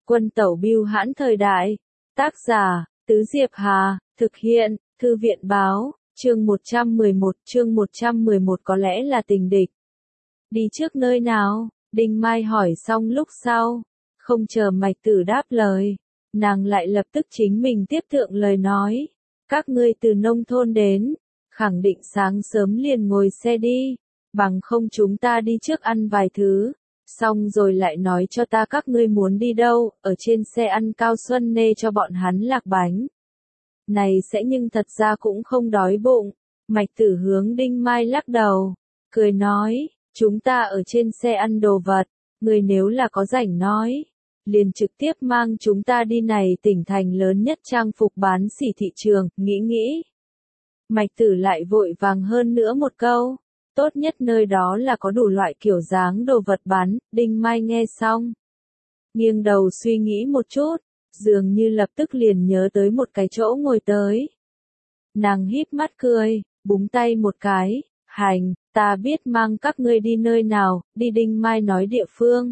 Quân tẩu bưu hãn thời đại. Tác giả, Tứ Diệp Hà, thực hiện, Thư viện báo, chương 111 có lẽ là tình địch. Đi trước nơi nào? Đinh Mai hỏi xong lúc sau. Không chờ Mạch Tử đáp lời. Nàng lại lập tức chính mình tiếp thượng lời nói. Các ngươi từ nông thôn đến. Khẳng định sáng sớm liền ngồi xe đi. Bằng không chúng ta đi trước ăn vài thứ. Xong rồi lại nói cho ta các ngươi muốn đi đâu, ở trên xe ăn cao xuân nê cho bọn hắn lạc bánh. Này sẽ nhưng thật ra cũng không đói bụng. Mạch Tử hướng Đinh Mai lắc đầu, cười nói, chúng ta ở trên xe ăn đồ vật, người nếu là có rảnh nói, liền trực tiếp mang chúng ta đi này tỉnh thành lớn nhất trang phục bán sỉ thị trường, nghĩ. Mạch Tử lại vội vàng hơn nữa một câu. Tốt nhất nơi đó là có đủ loại kiểu dáng đồ vật bán. Đinh Mai nghe xong, nghiêng đầu suy nghĩ một chút, dường như lập tức liền nhớ tới một cái chỗ ngồi tới. Nàng híp mắt cười, búng tay một cái, hành, ta biết mang các ngươi đi nơi nào, đi. Đinh Mai nói địa phương.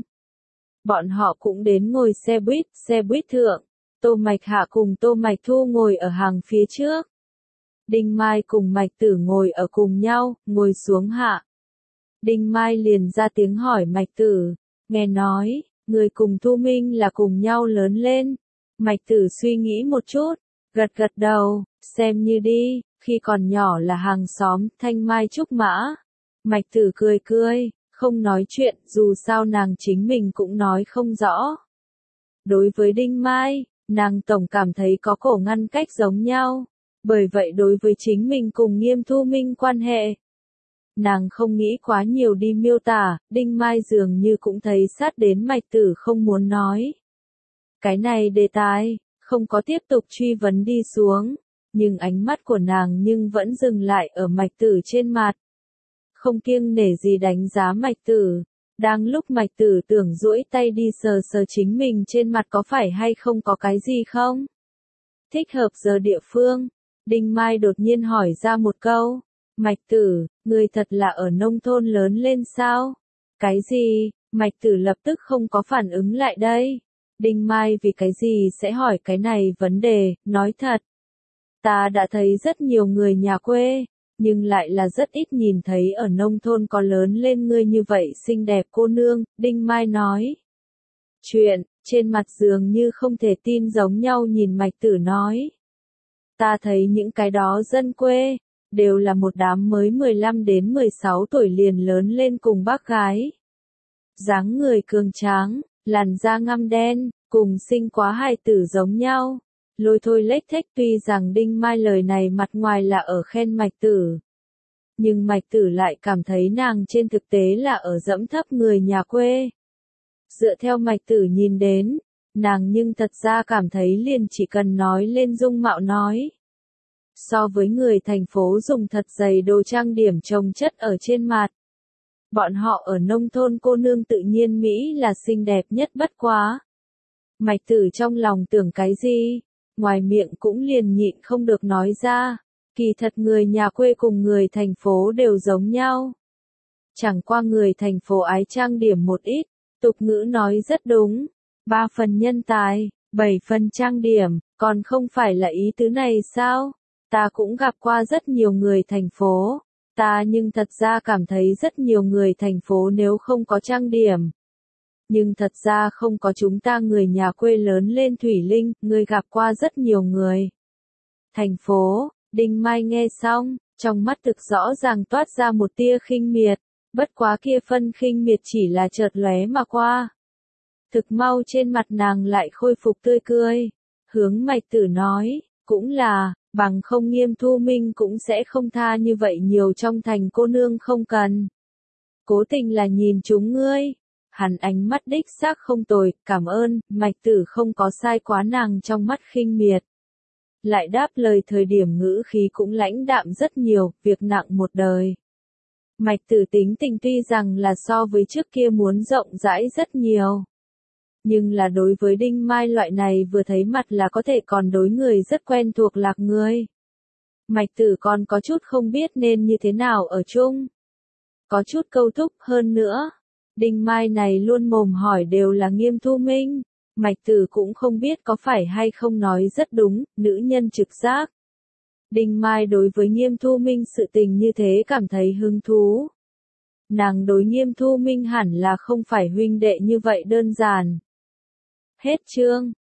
Bọn họ cũng đến ngồi xe buýt thượng, Tô Mạch Hạ cùng Tô Mạch Thu ngồi ở hàng phía trước. Đinh Mai cùng Mạch Tử ngồi ở cùng nhau, ngồi xuống hạ. Đinh Mai liền ra tiếng hỏi Mạch Tử, nghe nói, người cùng Thu Minh là cùng nhau lớn lên. Mạch Tử suy nghĩ một chút, gật đầu, xem như đi, khi còn nhỏ là hàng xóm, thanh mai trúc mã. Mạch Tử cười, không nói chuyện, dù sao nàng chính mình cũng nói không rõ. Đối với Đinh Mai, nàng tổng cảm thấy có cổ ngăn cách giống nhau. Bởi vậy đối với chính mình cùng Nghiêm Thu Minh quan hệ, nàng không nghĩ quá nhiều đi miêu tả. Đinh Mai dường như cũng thấy sát đến Mạch Tử không muốn nói. Cái này đề tài, không có tiếp tục truy vấn đi xuống, nhưng ánh mắt của nàng nhưng vẫn dừng lại ở Mạch Tử trên mặt. Không kiêng nể gì đánh giá Mạch Tử. Đang lúc Mạch Tử tưởng duỗi tay đi sờ chính mình trên mặt có phải hay không có cái gì không? Thích hợp giờ địa phương. Đinh Mai đột nhiên hỏi ra một câu, Mạch Tử, người thật là ở nông thôn lớn lên sao? Cái gì? Mạch Tử lập tức không có phản ứng lại đây. Đinh Mai vì cái gì sẽ hỏi cái này vấn đề, nói thật. Ta đã thấy rất nhiều người nhà quê, nhưng lại là rất ít nhìn thấy ở nông thôn có lớn lên ngươi như vậy xinh đẹp cô nương, Đinh Mai nói. Chuyện, trên mặt dường như không thể tin giống nhau nhìn Mạch Tử nói. Ta thấy những cái đó dân quê, đều là một đám mới 15 đến 16 tuổi liền lớn lên cùng bác gái. Dáng người cường tráng, làn da ngăm đen, cùng sinh quá hài tử giống nhau. Lôi thôi lếch thếch tuy rằng Đinh Mai lời này mặt ngoài là ở khen Mạch Tử. Nhưng Mạch Tử lại cảm thấy nàng trên thực tế là ở dẫm thấp người nhà quê. Dựa theo Mạch Tử nhìn đến, nàng nhưng thật ra cảm thấy liền chỉ cần nói lên dung mạo nói. So với người thành phố dùng thật dày đồ trang điểm chồng chất ở trên mặt. Bọn họ ở nông thôn cô nương tự nhiên Mỹ là xinh đẹp nhất bất quá. Mạch Tử trong lòng tưởng cái gì, ngoài miệng cũng liền nhịn không được nói ra. Kỳ thật người nhà quê cùng người thành phố đều giống nhau. Chẳng qua người thành phố ái trang điểm một ít, tục ngữ nói rất đúng. 3 phần nhân tài, 7 phần trang điểm, còn không phải là ý tứ này sao? Ta cũng gặp qua rất nhiều người thành phố. Ta nhưng thật ra cảm thấy rất nhiều người thành phố nếu không có trang điểm. Nhưng thật ra không có chúng ta người nhà quê lớn lên thủy linh, người gặp qua rất nhiều người. Thành phố, Đinh Mai nghe xong, trong mắt thực rõ ràng toát ra một tia khinh miệt. Bất quá kia phân khinh miệt chỉ là chợt lóe mà qua. Thực mau trên mặt nàng lại khôi phục tươi cười. Hướng Mạch Tử nói, cũng là, bằng không Nghiêm Thu Minh cũng sẽ không tha như vậy nhiều trong thành cô nương không cần. Cố tình là nhìn chúng ngươi. Hắn ánh mắt đích xác không tồi, cảm ơn. Mạch Tử không có sai quá nàng trong mắt khinh miệt. Lại đáp lời thời điểm ngữ khí cũng lãnh đạm rất nhiều, việc nặng một đời. Mạch Tử tính tình tuy rằng là so với trước kia muốn rộng rãi rất nhiều. Nhưng là đối với Đinh Mai loại này vừa thấy mặt là có thể còn đối người rất quen thuộc lạc người. Mạch Tử còn có chút không biết nên như thế nào ở chung. Có chút câu thúc hơn nữa. Đinh Mai này luôn mồm hỏi đều là Nghiêm Thu Minh. Mạch Tử cũng không biết có phải hay không nói rất đúng, nữ nhân trực giác. Đinh Mai đối với Nghiêm Thu Minh sự tình như thế cảm thấy hứng thú. Nàng đối Nghiêm Thu Minh hẳn là không phải huynh đệ như vậy đơn giản. Hết chương.